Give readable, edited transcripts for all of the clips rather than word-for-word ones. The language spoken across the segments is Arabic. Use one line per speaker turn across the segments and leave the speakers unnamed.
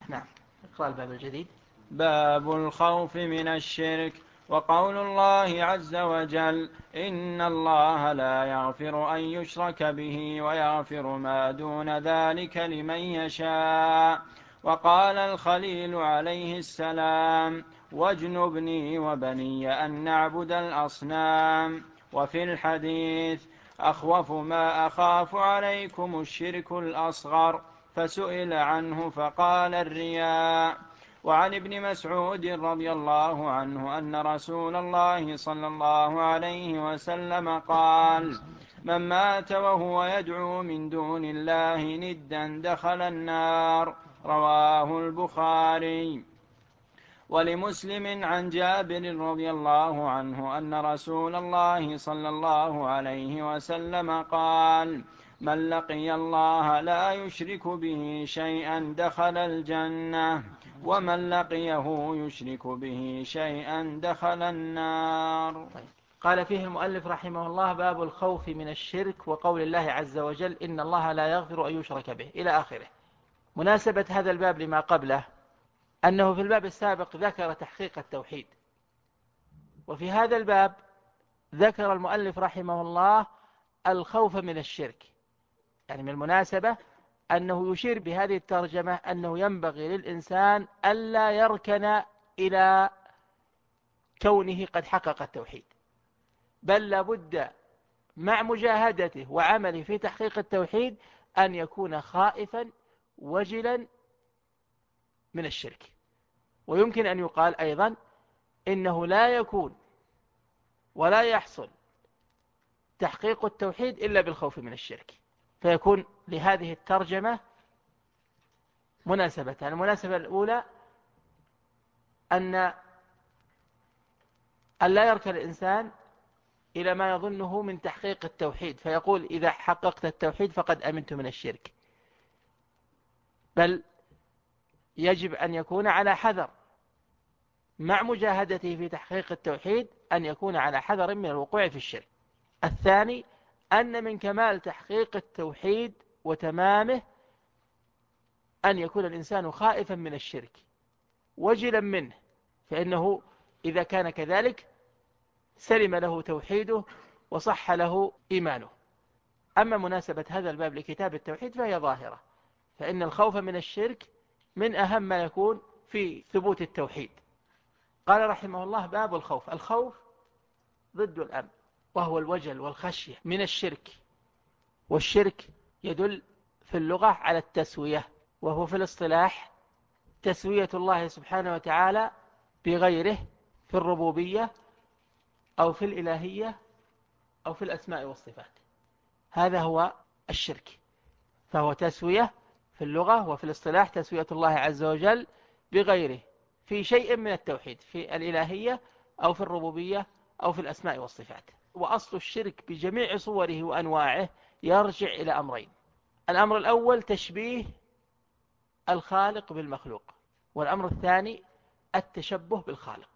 نعم. اقرأ الباب الجديد.
باب الخوف من الشرك. وقول الله عز وجل: إن الله لا يغفر أن يشرك به ويغفر ما دون ذلك لمن يشاء. وقال الخليل عليه السلام: واجنبني وبني أن نعبد الأصنام. وفي الحديث: أخوف ما أخاف عليكم الشرك الأصغر، فسئل عنه فقال: الرياء. وعن ابن مسعود رضي الله عنه أن رسول الله صلى الله عليه وسلم قال: من مات وهو يدعو من دون الله ندا دخل النار. رواه البخاري. ولمسلم عن جابر رضي الله عنه أن رسول الله صلى الله عليه وسلم قال: من لقي الله لا يشرك به شيئا دخل الجنة، ومن لقيه يشرك به شيئا دخل النار.
قال فيه المؤلف رحمه الله: باب الخوف من الشرك، وقول الله عز وجل: إن الله لا يغفر أن يشرك به، إلى آخره. مناسبة هذا الباب لما قبله أنه في الباب السابق ذكر تحقيق التوحيد، وفي هذا الباب ذكر المؤلف رحمه الله الخوف من الشرك. يعني من المناسبة أنه يشير بهذه الترجمة أنه ينبغي للإنسان ألا يركن إلى كونه قد حقق التوحيد، بل لابد مع مجاهدته وعمله في تحقيق التوحيد أن يكون خائفا وجلا من الشرك. ويمكن أن يقال أيضا إنه لا يكون ولا يحصل تحقيق التوحيد إلا بالخوف من الشرك، فيكون لهذه الترجمة مناسبة. المناسبة الأولى أن لا يركن الإنسان إلى ما يظنه من تحقيق التوحيد فيقول: إذا حققت التوحيد فقد أمنت من الشرك، بل يجب أن يكون على حذر مع مجاهدته في تحقيق التوحيد، أن يكون على حذر من الوقوع في الشرك. الثاني أن من كمال تحقيق التوحيد وتمامه أن يكون الإنسان خائفا من الشرك وجلا منه، فإنه إذا كان كذلك سلم له توحيده وصح له إيمانه. أما مناسبة هذا الباب لكتاب التوحيد فهي ظاهرة، فإن الخوف من الشرك من أهم ما يكون في ثبوت التوحيد. قال رحمه الله: باب الخوف. الخوف ضد الأمن، وهو الوجل والخشية من الشرك، والشرك يدل في اللغة على التسوية، وهو في الاصطلاح تسوية الله سبحانه وتعالى بغيره في الربوبية أو في الإلهية أو في الأسماء والصفات. هذا هو الشرك، فهو تسوية في اللغة وفي الاصطلاح تسوية الله عز وجل بغيره في شيء من التوحيد، في الإلهية أو في الربوبية أو في الأسماء والصفات. وأصل الشرك بجميع صوره وأنواعه يرجع إلى أمرين: الأمر الأول تشبيه الخالق بالمخلوق، والأمر الثاني التشبه بالخالق.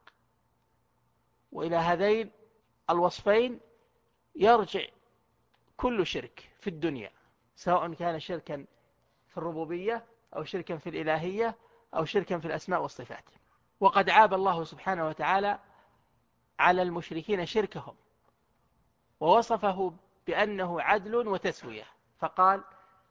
وإلى هذين الوصفين يرجع كل شرك في الدنيا، سواء كان شركا في الربوبية أو شركا في الإلهية أو شركا في الأسماء والصفات. وقد عاب الله سبحانه وتعالى على المشركين شركهم ووصفه بأنه عدل وتسوية، فقال: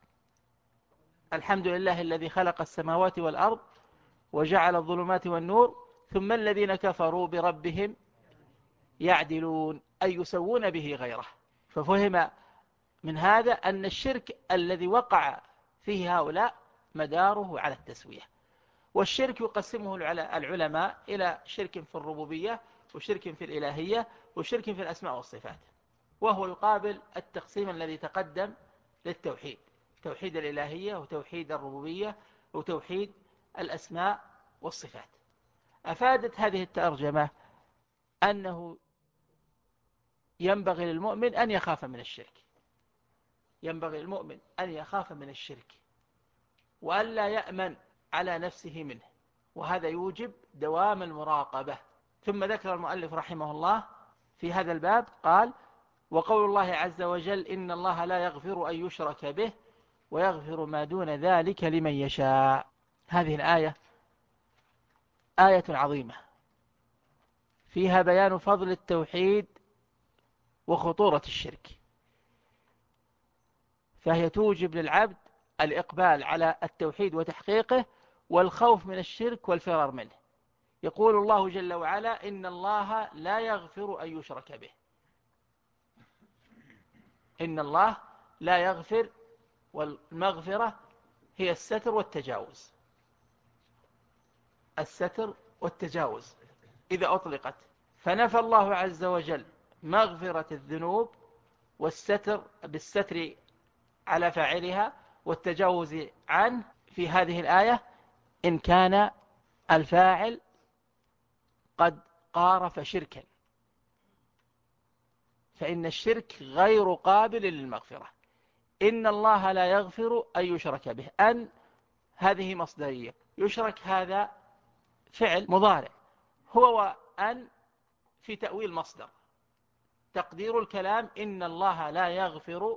الحمد لله الذي خلق السماوات والأرض وجعل الظلمات والنور ثم الذين كفروا بربهم يعدلون، أي يسوون به غيره. ففهم من هذا أن الشرك الذي وقع فيه هؤلاء مداره على التسوية. والشرك يقسمه العلماء إلى شرك في الربوبية وشرك في الإلهية وشرك في الأسماء والصفات، وهو يقابل التقسيم الذي تقدم للتوحيد: توحيد الإلهية وتوحيد الربوبية وتوحيد الأسماء والصفات. أفادت هذه الترجمة أنه ينبغي للمؤمن أن يخاف من الشرك، ينبغي للمؤمن أن يخاف من الشرك وأن لا يأمن على نفسه منه، وهذا يوجب دوام المراقبة. ثم ذكر المؤلف رحمه الله في هذا الباب قال: وقول الله عز وجل: إن الله لا يغفر أن يشرك به ويغفر ما دون ذلك لمن يشاء. هذه الآية آية عظيمة فيها بيان فضل التوحيد وخطورة الشرك، فهي توجب للعبد الإقبال على التوحيد وتحقيقه والخوف من الشرك والفرار منه. يقول الله جل وعلا: إن الله لا يغفر أن يشرك به. إن الله لا يغفر، والمغفرة هي الستر والتجاوز. الستر والتجاوز إذا أطلقت، فنفى الله عز وجل مغفرة الذنوب والستر بالستر على فاعلها والتجاوز عنه في هذه الآية إن كان الفاعل قد قارف شركا، فإن الشرك غير قابل للمغفرة. إن الله لا يغفر أن يشرك به، أن هذه مصدرية، يشرك هذا فعل مضارع، هو وأن في تأويل مصدر، تقدير الكلام إن الله لا يغفر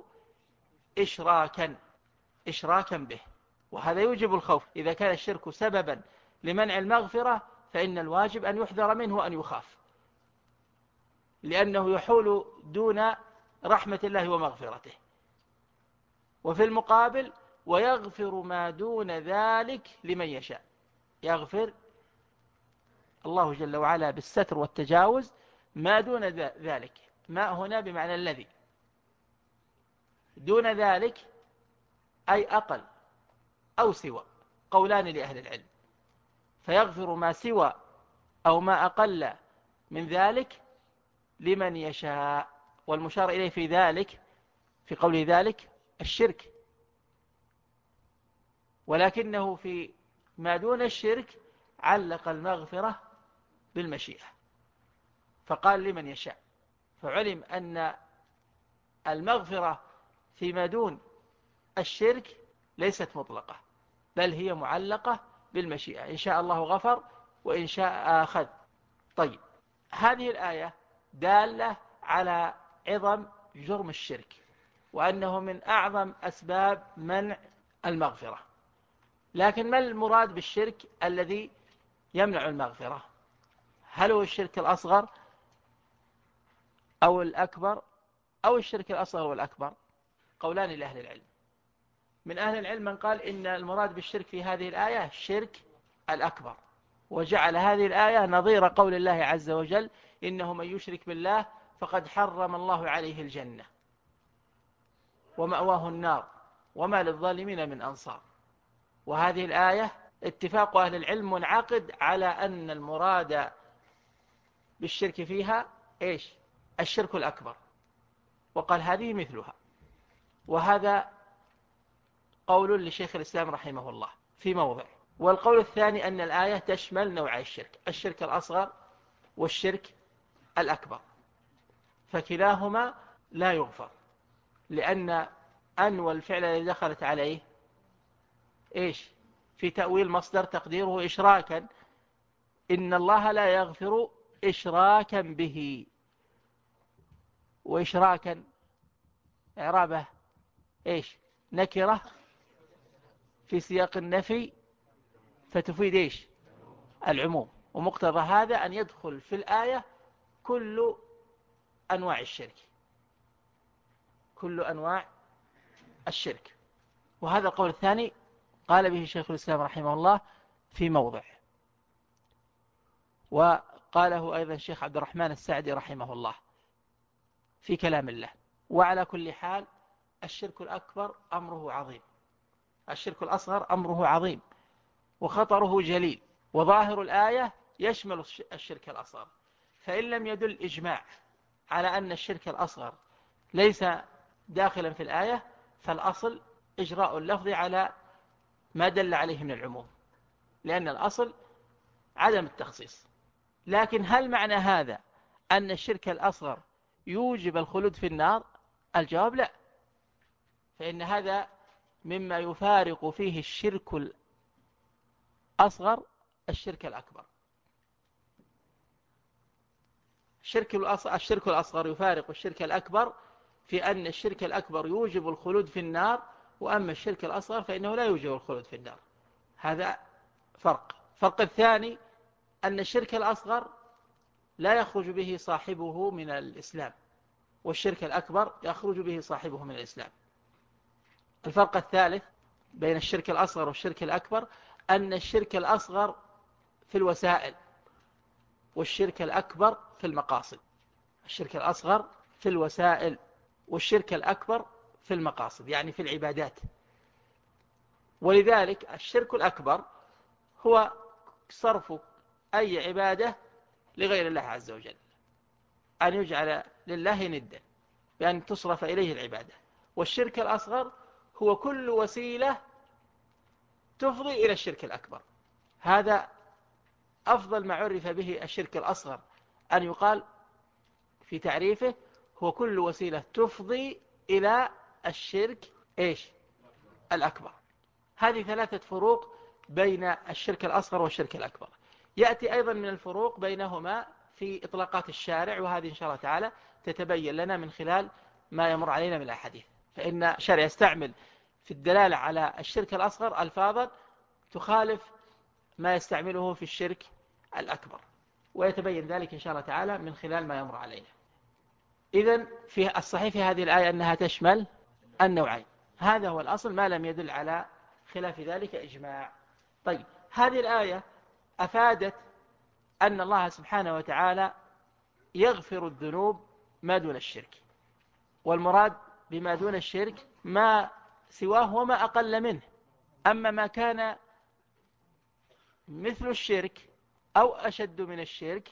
إشراكا به، وهذا يوجب الخوف. إذا كان الشرك سببا لمنع المغفرة فإن الواجب أن يحذر منه وأن يخاف، لأنه يحول دون رحمة الله ومغفرته. وفي المقابل: ويغفر ما دون ذلك لمن يشاء. يغفر الله جل وعلا بالستر والتجاوز ما دون ذلك. ما هنا بمعنى الذي دون ذلك، أي أقل أو سوى، قولان لأهل العلم. فيغفر ما سوى أو ما أقل من ذلك لمن يشاء، والمشار إليه في ذلك في قوله ذلك الشرك، ولكنه في ما دون الشرك علق المغفرة بالمشيئة فقال لمن يشاء، فعلم أن المغفرة فيما دون الشرك ليست مطلقة، بل هي معلقة بالمشيئة، إن شاء الله غفر وإن شاء أخذ. طيب، هذه الآية دالة على عظم جرم الشرك، وأنه من أعظم أسباب منع المغفرة. لكن ما المراد بالشرك الذي يمنع المغفرة؟ هل هو الشرك الأصغر أو الأكبر أو الشرك الأصغر والأكبر؟ قولان لأهل العلم. من أهل العلم من قال إن المراد بالشرك في هذه الآية الشرك الأكبر، وجعل هذه الآية نظير قول الله عز وجل: إنه من يشرك بالله فقد حرم الله عليه الجنة ومأواه النار وما للظالمين من أنصار. وهذه الآية اتفاق أهل العلم منعقد على أن المراد بالشرك فيها إيش؟ الشرك الأكبر، وقال هذه مثلها. وهذا قول لشيخ الإسلام رحمه الله في موضع. والقول الثاني أن الآية تشمل نوعي الشرك: الشرك الأصغر والشرك الأكبر، فكلاهما لا يغفر، لأن أن والفعل الذي دخلت عليه إيش؟ في تأويل مصدر تقديره إشراكا. إن الله لا يغفر إشراكا به، وإشراكا إعرابه إيش؟ نكرة في سياق النفي فتفيد إيش؟ العموم. ومقتضى هذا أن يدخل في الآية كل أنواع الشرك، كل أنواع الشرك. وهذا القول الثاني قال به شيخ الإسلام رحمه الله في موضع، وقاله أيضا الشيخ عبد الرحمن السعدي رحمه الله في كلام الله. وعلى كل حال الشرك الأكبر أمره عظيم، الشرك الأصغر أمره عظيم وخطره جليل، وظاهر الآية يشمل الشرك الأصغر. فإن لم يدل إجماع على أن الشرك الأصغر ليس داخلا في الآية، فالأصل إجراء اللفظ على ما دل عليه من العموم، لأن الأصل عدم التخصيص. لكن هل معنى هذا أن الشرك الأصغر يوجب الخلود في النار؟ الجواب لا، فإن هذا مما يفارق فيه الشرك الأصغر الشرك الأكبر. الشرك الأصغر يفارق الشرك الأكبر في أن الشرك الأكبر يوجب الخلود في النار، وأما الشرك الأصغر فإنه لا يوجب الخلود في النار. هذا الفرق الثاني أن الشرك الأصغر لا يخرج به صاحبه من الإسلام، والشرك الأكبر يخرج به صاحبه من الإسلام. الفرق الثالث بين الشرك الأصغر والشرك الأكبر أن الشرك الأصغر في الوسائل، والشرك الأكبر في المقاصد. الشرك الأصغر في الوسائل، والشرك الأكبر في المقاصد، يعني في العبادات. ولذلك الشرك الأكبر هو صرف أي عبادة لغير الله عز وجل، أن يجعل لله ندا بأن تصرف إليه العبادة. والشرك الأصغر هو كل وسيلة تفضي إلى الشرك الأكبر. هذا أفضل ما عرف به الشرك الأصغر، أن يقال في تعريفه هو كل وسيلة تفضي إلى الشرك الأكبر. هذه ثلاثة فروق بين الشرك الأصغر والشرك الأكبر. يأتي أيضا من الفروق بينهما في إطلاقات الشارع، وهذه إن شاء الله تعالى تتبين لنا من خلال ما يمر علينا من الأحاديث. فإن الشارع يستعمل في الدلالة على الشرك الأصغر ألفاظا تخالف ما يستعمله في الشرك الأكبر، ويتبين ذلك إن شاء الله تعالى من خلال ما يمر علينا. إذن في الصحيح في هذه الآية أنها تشمل النوعين، هذا هو الأصل، ما لم يدل على خلاف ذلك إجماع. طيب، هذه الآية أفادت أن الله سبحانه وتعالى يغفر الذنوب ما دون الشرك، والمراد بما دون الشرك ما سواه وما أقل منه. أما ما كان مثل الشرك أو أشد من الشرك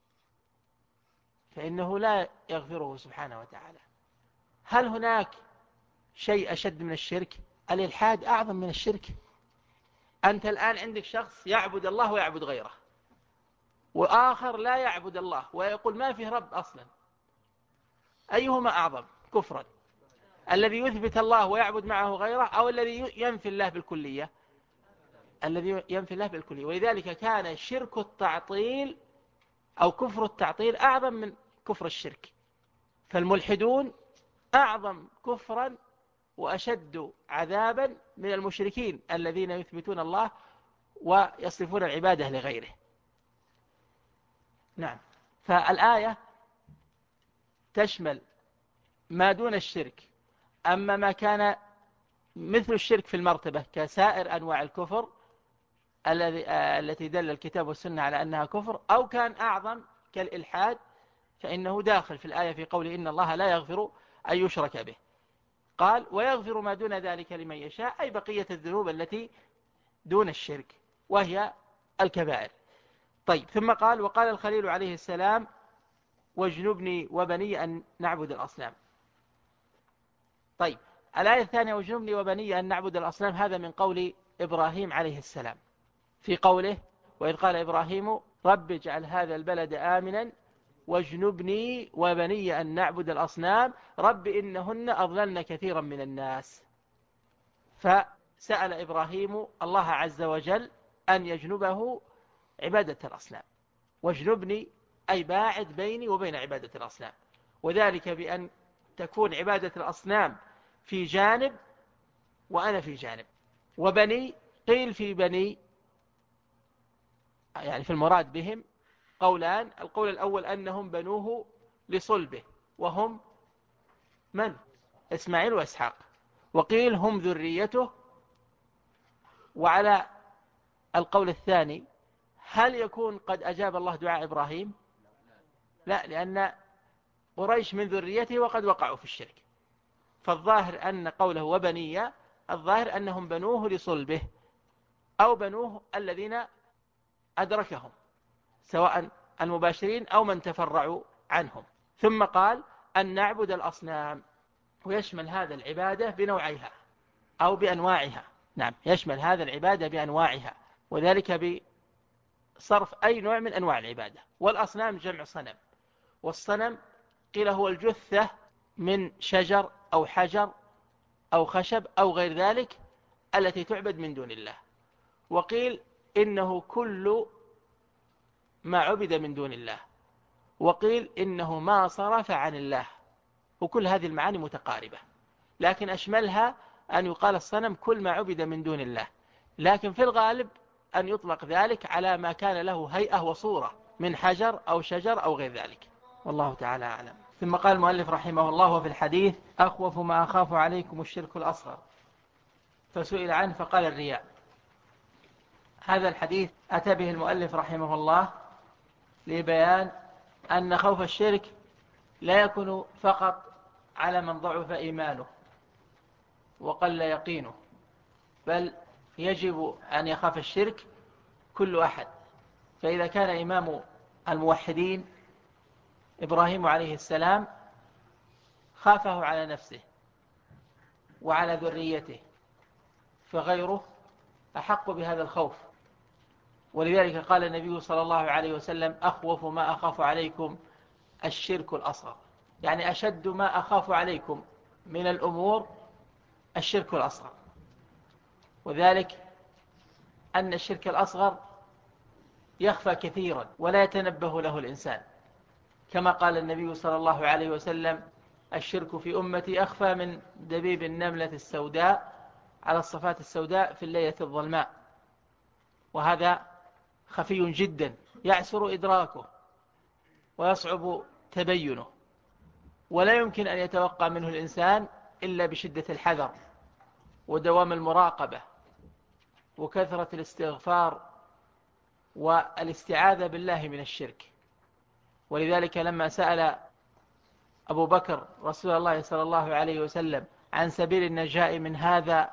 فإنه لا يغفره سبحانه وتعالى. هل هناك شيء أشد من الشرك؟ الإلحاد أعظم من الشرك. أنت الآن عندك شخص يعبد الله ويعبد غيره، وآخر لا يعبد الله ويقول ما فيه رب أصلا، أيهما أعظم كفرا؟ الذي يثبت الله ويعبد معه غيره، أو الذي ينفي الله بالكلية؟ الذي ينفي الله بالكلية. ولذلك كان شرك التعطيل أو كفر التعطيل أعظم من كفر الشرك. فالملحدون أعظم كفرا وأشد عذابا من المشركين الذين يثبتون الله ويصرفون العبادة لغيره. نعم، فالآية تشمل ما دون الشرك. أما ما كان مثل الشرك في المرتبة كسائر أنواع الكفر التي دل الكتاب والسنة على أنها كفر، أو كان أعظم كالإلحاد، فإنه داخل في الآية في قول إن الله لا يغفر أن يشرك به. قال ويغفر ما دون ذلك لمن يشاء، أي بقية الذنوب التي دون الشرك وهي الكبائر. طيب، ثم قال وقال الخليل عليه السلام واجنبني وبني أن نعبد الأصنام. طيب، الآية الثانية واجنبني وبني أن نعبد الأصنام، هذا من قول إبراهيم عليه السلام في قوله وإذ قال إبراهيم رب اجعل هذا البلد آمنا واجنبني وبني أن نعبد الأصنام رب إنهن أضللن كثيرا من الناس. فسأل إبراهيم الله عز وجل أن يجنبه عبادة الأصنام. واجنبني أي باعد بيني وبين عبادة الأصنام، وذلك بأن تكون عبادة الأصنام في جانب وأنا في جانب. وبني قيل في بني يعني في المراد بهم قولان، القول الأول أنهم بنوه لصلبه، وهم من؟ إسماعيل وإسحاق. وقيل هم ذريته. وعلى القول الثاني هل يكون قد أجاب الله دعاء إبراهيم؟ لا، لأن قريش من ذريته وقد وقعوا في الشرك. فالظاهر أن قوله وبنية الظاهر أنهم بنوه لصلبه أو بنوه الذين أدركهم، سواء المباشرين أو من تفرعوا عنهم. ثم قال أن نعبد الأصنام، ويشمل هذا العبادة بنوعيها أو بأنواعها. نعم، يشمل هذا العبادة بأنواعها، وذلك بصرف أي نوع من أنواع العبادة. والأصنام جمع صنم، والصنم قيل هو الجثة من شجر أو حجر أو خشب أو غير ذلك التي تعبد من دون الله. وقيل إنه كل ما عبد من دون الله، وقيل إنه ما صرف عن الله. وكل هذه المعاني متقاربة، لكن أشملها أن يقال الصنم كل ما عبد من دون الله. لكن في الغالب أن يطلق ذلك على ما كان له هيئة وصورة من حجر أو شجر أو غير ذلك، والله تعالى أعلم. ثم قال المؤلف رحمه الله: وفي الحديث: أخوف ما أخاف عليكم الشرك الأصغر. فسئل عنه فقال: الرياء. هذا الحديث أتى به المؤلف رحمه الله لبيان أن خوف الشرك لا يكون فقط على من ضعف إيمانه وقل يقينه، بل يجب أن يخاف الشرك كل أحد. فإذا كان إمام الموحدين إبراهيم عليه السلام خافه على نفسه وعلى ذريته، فغيره أحق بهذا الخوف. ولذلك قال النبي صلى الله عليه وسلم: أخوف ما أخاف عليكم الشرك الأصغر، يعني أشد ما أخاف عليكم من الأمور الشرك الأصغر. وذلك أن الشرك الأصغر يخفى كثيرا ولا يتنبه له الإنسان، كما قال النبي صلى الله عليه وسلم: الشرك في أمتي أخفى من دبيب النملة السوداء على الصفات السوداء في الليلة الظلماء. وهذا خفي جدا يعسر إدراكه ويصعب تبينه، ولا يمكن أن يتوقع منه الإنسان إلا بشدة الحذر ودوام المراقبة وكثرة الاستغفار والاستعاذة بالله من الشرك. ولذلك لما سأل أبو بكر رسول الله صلى الله عليه وسلم عن سبيل النجاة من هذا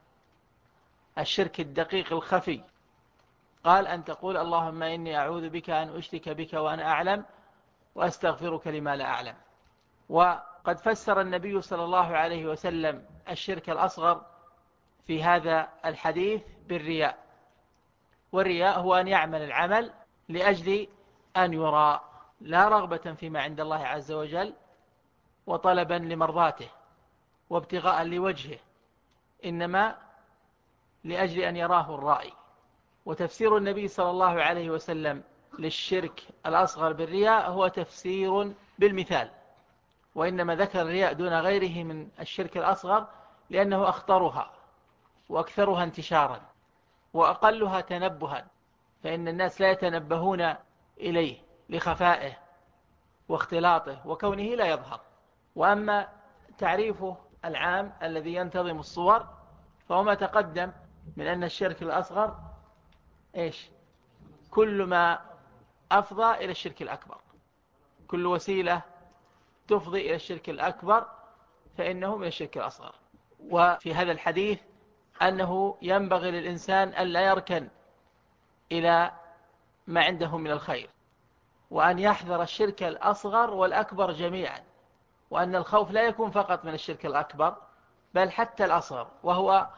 الشرك الدقيق الخفي، قال: أن تقول اللهم إني أعوذ بك أن أشرك بك وأنا أعلم وأستغفرك لما لا أعلم. وقد فسر النبي صلى الله عليه وسلم الشرك الأصغر في هذا الحديث بالرياء. والرياء هو أن يعمل العمل لأجل أن يرى، لا رغبة فيما عند الله عز وجل وطلبا لمرضاته وابتغاء لوجهه، إنما لأجل أن يراه الرائي. وتفسير النبي صلى الله عليه وسلم للشرك الأصغر بالرياء هو تفسير بالمثال، وإنما ذكر الرياء دون غيره من الشرك الأصغر لأنه أخطرها وأكثرها انتشارا وأقلها تنبها، فإن الناس لا يتنبهون إليه لخفائه واختلاطه وكونه لا يظهر. وأما تعريفه العام الذي ينتظم الصور فهو ما تقدم من أن الشرك الأصغر كل ما أفضى إلى الشرك الأكبر، كل وسيلة تفضي إلى الشرك الأكبر فإنه من الشرك الأصغر. وفي هذا الحديث أنه ينبغي للإنسان أن لا يركن إلى ما عنده من الخير، وأن يحذر الشرك الأصغر والأكبر جميعا، وأن الخوف لا يكون فقط من الشرك الأكبر بل حتى الأصغر، وهو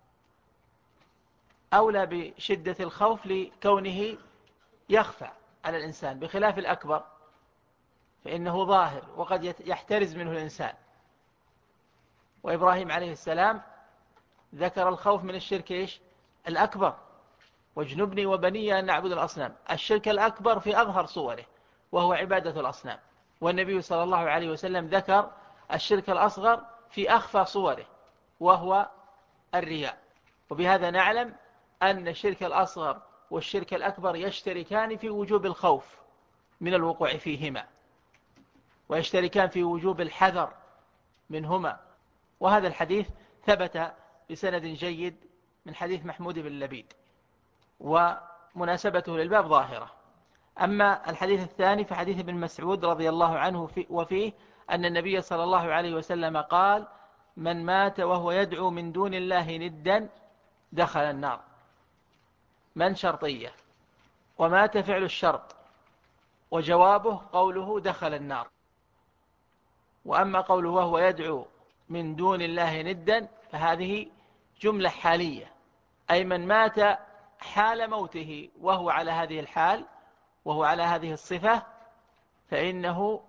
أولى بشدة الخوف لكونه يخفى على الإنسان، بخلاف الأكبر فإنه ظاهر وقد يحترز منه الإنسان. وإبراهيم عليه السلام ذكر الخوف من الشرك الأكبر: واجنبني وبني أن نعبد الأصنام. الشرك الأكبر في أظهر صوره وهو عبادة الأصنام، والنبي صلى الله عليه وسلم ذكر الشرك الأصغر في أخفى صوره وهو الرياء. وبهذا نعلم أن الشرك الأصغر والشرك الأكبر يشتركان في وجوب الخوف من الوقوع فيهما، ويشتركان في وجوب الحذر منهما. وهذا الحديث ثبت بسند جيد من حديث محمود بن لبيد، ومناسبته للباب ظاهرة. أما الحديث الثاني فحديث ابن مسعود رضي الله عنه وفيه أن النبي صلى الله عليه وسلم قال: من مات وهو يدعو من دون الله ندا دخل النار. من شرطية، ومات فعل الشرط، وجوابه قوله دخل النار. وأما قوله وهو يدعو من دون الله ندا فهذه جملة حالية، أي من مات حال موته وهو على هذه الحال وهو على هذه الصفة فإنه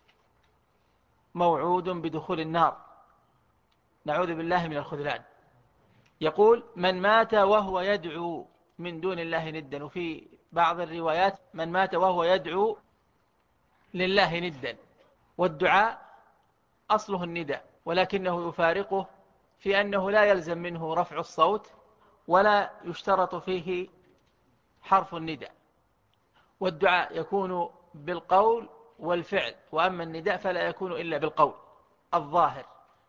موعود بدخول النار، نعوذ بالله من الخذلان. يقول: من مات وهو يدعو من دون الله ندا، وفي بعض الروايات من مات وهو يدعو لله ندا. والدعاء أصله النداء، ولكنه يفارقه في أنه لا يلزم منه رفع الصوت، ولا يشترط فيه حرف النداء، والدعاء يكون بالقول والفعل، وأما النداء فلا يكون إلا بالقول الظاهر.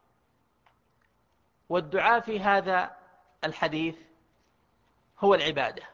والدعاء في هذا الحديث هو العبادة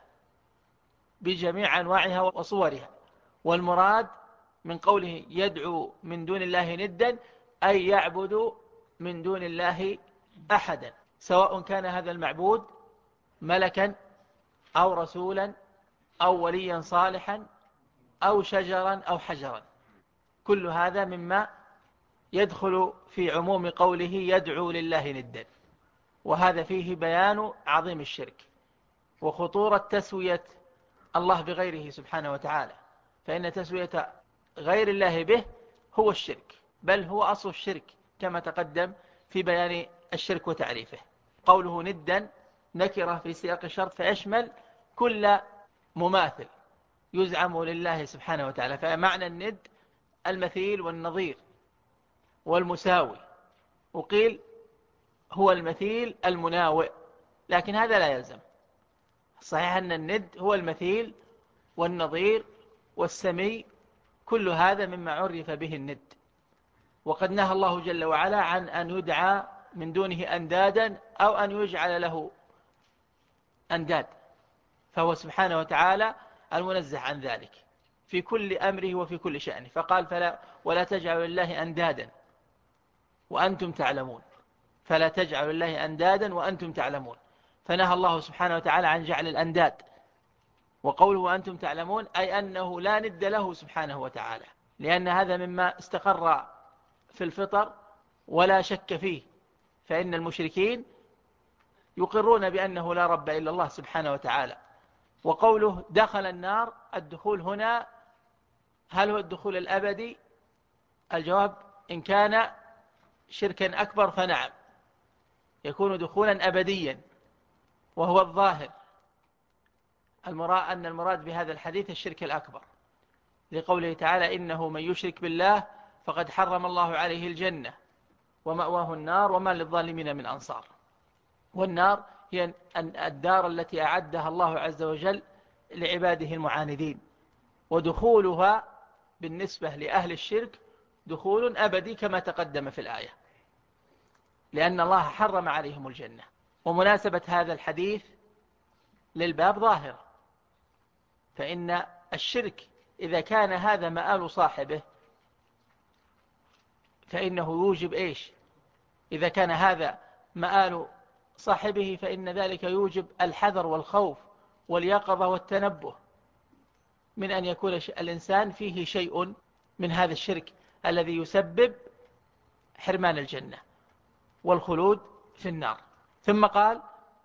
بجميع أنواعها وصورها، والمراد من قوله يدعو من دون الله ندا أي يعبد من دون الله أحدا، سواء كان هذا المعبود ملكا أو رسولا أو وليا صالحا أو شجرا أو حجرا، كل هذا مما يدخل في عموم قوله يدعو لله ندا. وهذا فيه بيان عظيم الشرك وخطورة تسوية الله بغيره سبحانه وتعالى، فإن تسوية غير الله به هو الشرك، بل هو أصل الشرك كما تقدم في بيان الشرك وتعريفه. قوله ندا نكرة في سياق الشرط فيشمل كل مماثل يزعم لله سبحانه وتعالى، فمعنى الند المثيل والنظير والمساوي، وقيل هو المثيل المناوئ، لكن هذا لا يلزم. صحيح أن الند هو المثيل والنظير والسمي، كل هذا مما عرف به الند. وقد نهى الله جل وعلا عن أن يدعى من دونه أندادا أو أن يجعل له أنداد، فهو سبحانه وتعالى المنزه عن ذلك في كل أمره وفي كل شأنه، فقال ولا تجعلوا لله أندادا وأنتم تعلمون، فلا تجعلوا لله أندادا وأنتم تعلمون، فنهى الله سبحانه وتعالى عن جعل الأنداد. وقوله وأنتم تعلمون أي أنه لا ند له سبحانه وتعالى، لأن هذا مما استقر في الفطر ولا شك فيه، فإن المشركين يقرون بأنه لا رب إلا الله سبحانه وتعالى. وقوله دخل النار، الدخول هنا هل هو الدخول الأبدي؟ الجواب إن كان شركا أكبر فنعم يكون دخولا أبديا، وهو الظاهر أن المراد بهذا الحديث الشرك الأكبر، لقوله تعالى إنه من يشرك بالله فقد حرم الله عليه الجنة ومأواه النار وما للظالمين من أنصار. والنار هي الدار التي أعدها الله عز وجل لعباده المعاندين، ودخولها بالنسبة لأهل الشرك دخول أبدي كما تقدم في الآية، لأن الله حرم عليهم الجنة. ومناسبة هذا الحديث للباب ظاهرة، فإن الشرك إذا كان هذا مآل صاحبه فإنه يوجب إيش؟ إذا كان هذا مآل صاحبه فإن ذلك يوجب الحذر والخوف واليقظة والتنبه من أن يكون الإنسان فيه شيء من هذا الشرك الذي يسبب حرمان الجنة والخلود في النار. ثم قال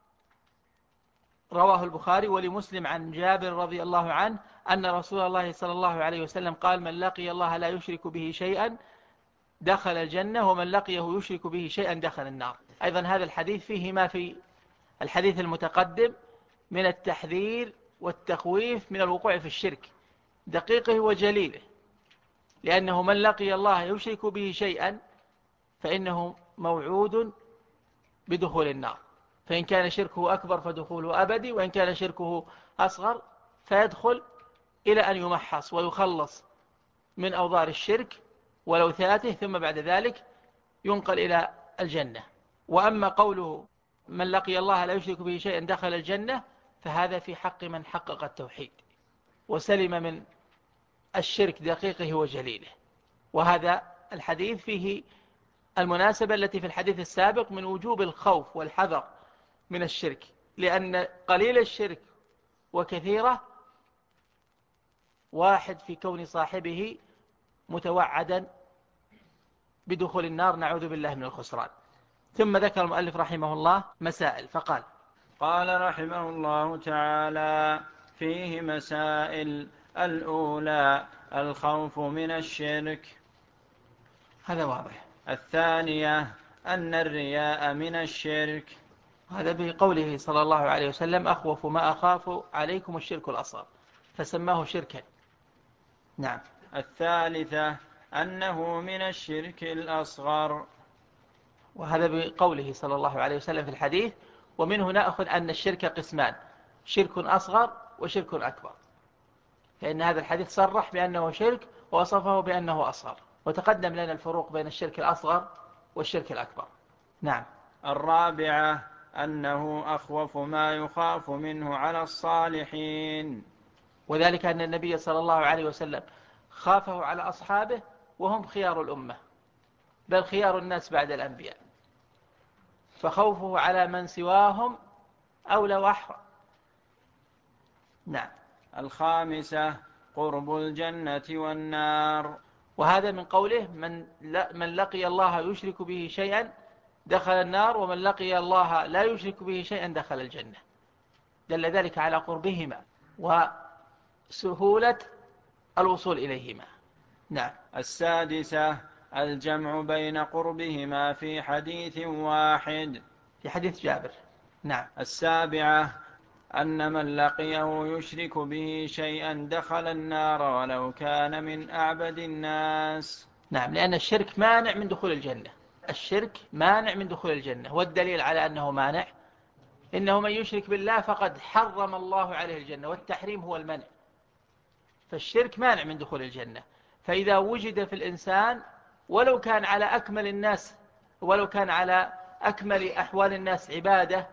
رواه البخاري ولمسلم عن جابر رضي الله عنه أن رسول الله صلى الله عليه وسلم قال من لقي الله لا يشرك به شيئا دخل الجنة ومن لقيه يشرك به شيئا دخل النار. أيضا هذا الحديث فيه ما في الحديث المتقدم من التحذير والتخويف من الوقوع في الشرك دقيقه وجليله، لأنه من لقي الله يشرك به شيئا فإنه موعود بدخول النار، فإن كان شركه أكبر فدخوله أبدي، وإن كان شركه أصغر فيدخل إلى أن يمحص ويخلص من أوضار الشرك ولوثاته، ثم بعد ذلك ينقل إلى الجنة. وأما قوله من لقي الله لا يشرك به شيئا دخل الجنة فهذا في حق من حقق التوحيد وسلم من الشرك دقيقه وجليله. وهذا الحديث فيه المناسبة التي في الحديث السابق من وجوب الخوف والحذر من الشرك، لأن قليل الشرك وكثيره واحد في كون صاحبه متوعدا بدخول النار، نعوذ بالله من الخسران. ثم ذكر المؤلف رحمه الله مسائل فقال
قال رحمه الله تعالى فيه مسائل: الأولى الخوف من الشرك،
هذا واضح.
الثانية أن الرياء من الشرك،
هذا بقوله صلى الله عليه وسلم أخوف ما أخاف عليكم الشرك الأصغر، فسماه شركا. نعم.
الثالثة أنه من الشرك الأصغر،
وهذا بقوله صلى الله عليه وسلم في الحديث ومنه نأخذ أن الشرك قسمان: شرك أصغر وشرك أكبر، فإن هذا الحديث صرح بأنه شرك ووصفه بأنه أصغر، وتقدم لنا الفروق بين الشرك الأصغر والشرك الأكبر. نعم.
الرابعة أنه أخوف ما يخاف منه على الصالحين،
وذلك أن النبي صلى الله عليه وسلم خافه على أصحابه وهم خيار الأمة، بل خيار الناس بعد الأنبياء، فخوفه على من سواهم أولى وأحرى. نعم.
الخامسة قرب الجنة والنار،
وهذا من قوله من لقي الله يشرك به شيئا دخل النار، ومن لقي الله لا يشرك به شيئا دخل الجنة، دل ذلك على قربهما وسهولة الوصول إليهما. نعم.
السادسة الجمع بين قربهما في حديث واحد،
في حديث جابر. نعم.
السابعة أن من لقيه يشرك به شيئا دخل النار ولو كان من أعبد الناس.
نعم، لأن الشرك مانع من دخول الجنة، الشرك مانع من دخول الجنة، والدليل على أنه مانع إنه من يشرك بالله فقد حرم الله عليه الجنة، والتحريم هو المنع، فالشرك مانع من دخول الجنة. فإذا وجد في الإنسان ولو كان على أكمل الناس، ولو كان على أكمل أحوال الناس عبادة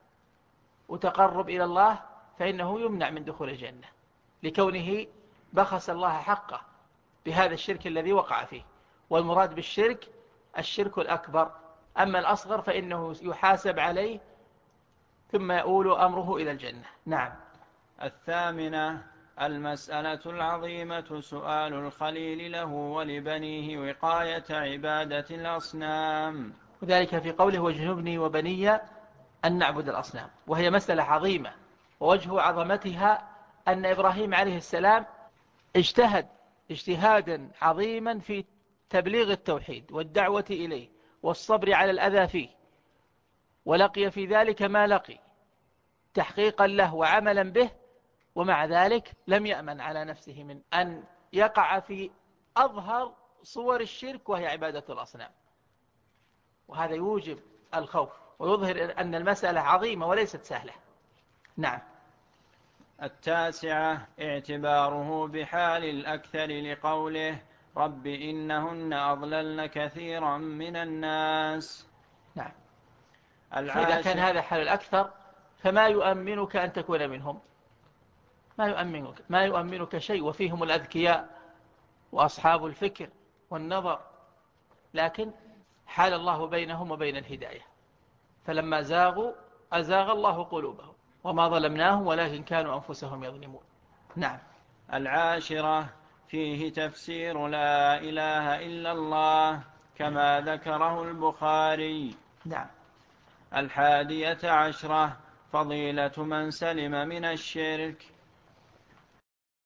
وتقرب إلى الله، فإنه يمنع من دخول الجنة لكونه بخس الله حقه بهذا الشرك الذي وقع فيه. والمراد بالشرك الشرك الأكبر، أما الأصغر فإنه يحاسب عليه ثم يؤول أمره إلى الجنة. نعم.
الثامنة المسألة العظيمة سؤال الخليل له ولبنيه وقاية عبادة الأصنام،
وذلك في قوله واجنبني وبني أن نعبد الأصنام، وهي مسألة عظيمة، ووجه عظمتها أن إبراهيم عليه السلام اجتهد اجتهادا عظيما في تبليغ التوحيد والدعوة إليه والصبر على الأذى فيه، ولقي في ذلك ما لقي تحقيقا له وعملا به، ومع ذلك لم يأمن على نفسه من أن يقع في أظهر صور الشرك وهي عبادة الأصنام، وهذا يوجب الخوف ويظهر أن المسألة عظيمة وليست سهلة. نعم.
التاسعة اعتباره بحال الأكثر لقوله رب إنهن أضللن كثيرا من الناس.
نعم. فإذا كان
العاشر
هذا حال الأكثر فما يؤمنك أن تكون منهم؟ ما يؤمنك شيء، وفيهم الأذكياء وأصحاب الفكر والنظر، لكن حال الله بينهم وبين الهداية، فلما زاغوا أزاغ الله قلوبهم وما ظلمناهم ولكن كانوا أنفسهم يظلمون. نعم.
العاشرة فيه تفسير لا إله إلا الله كما ذكره البخاري.
نعم.
11 فضيلة من سلم من الشرك،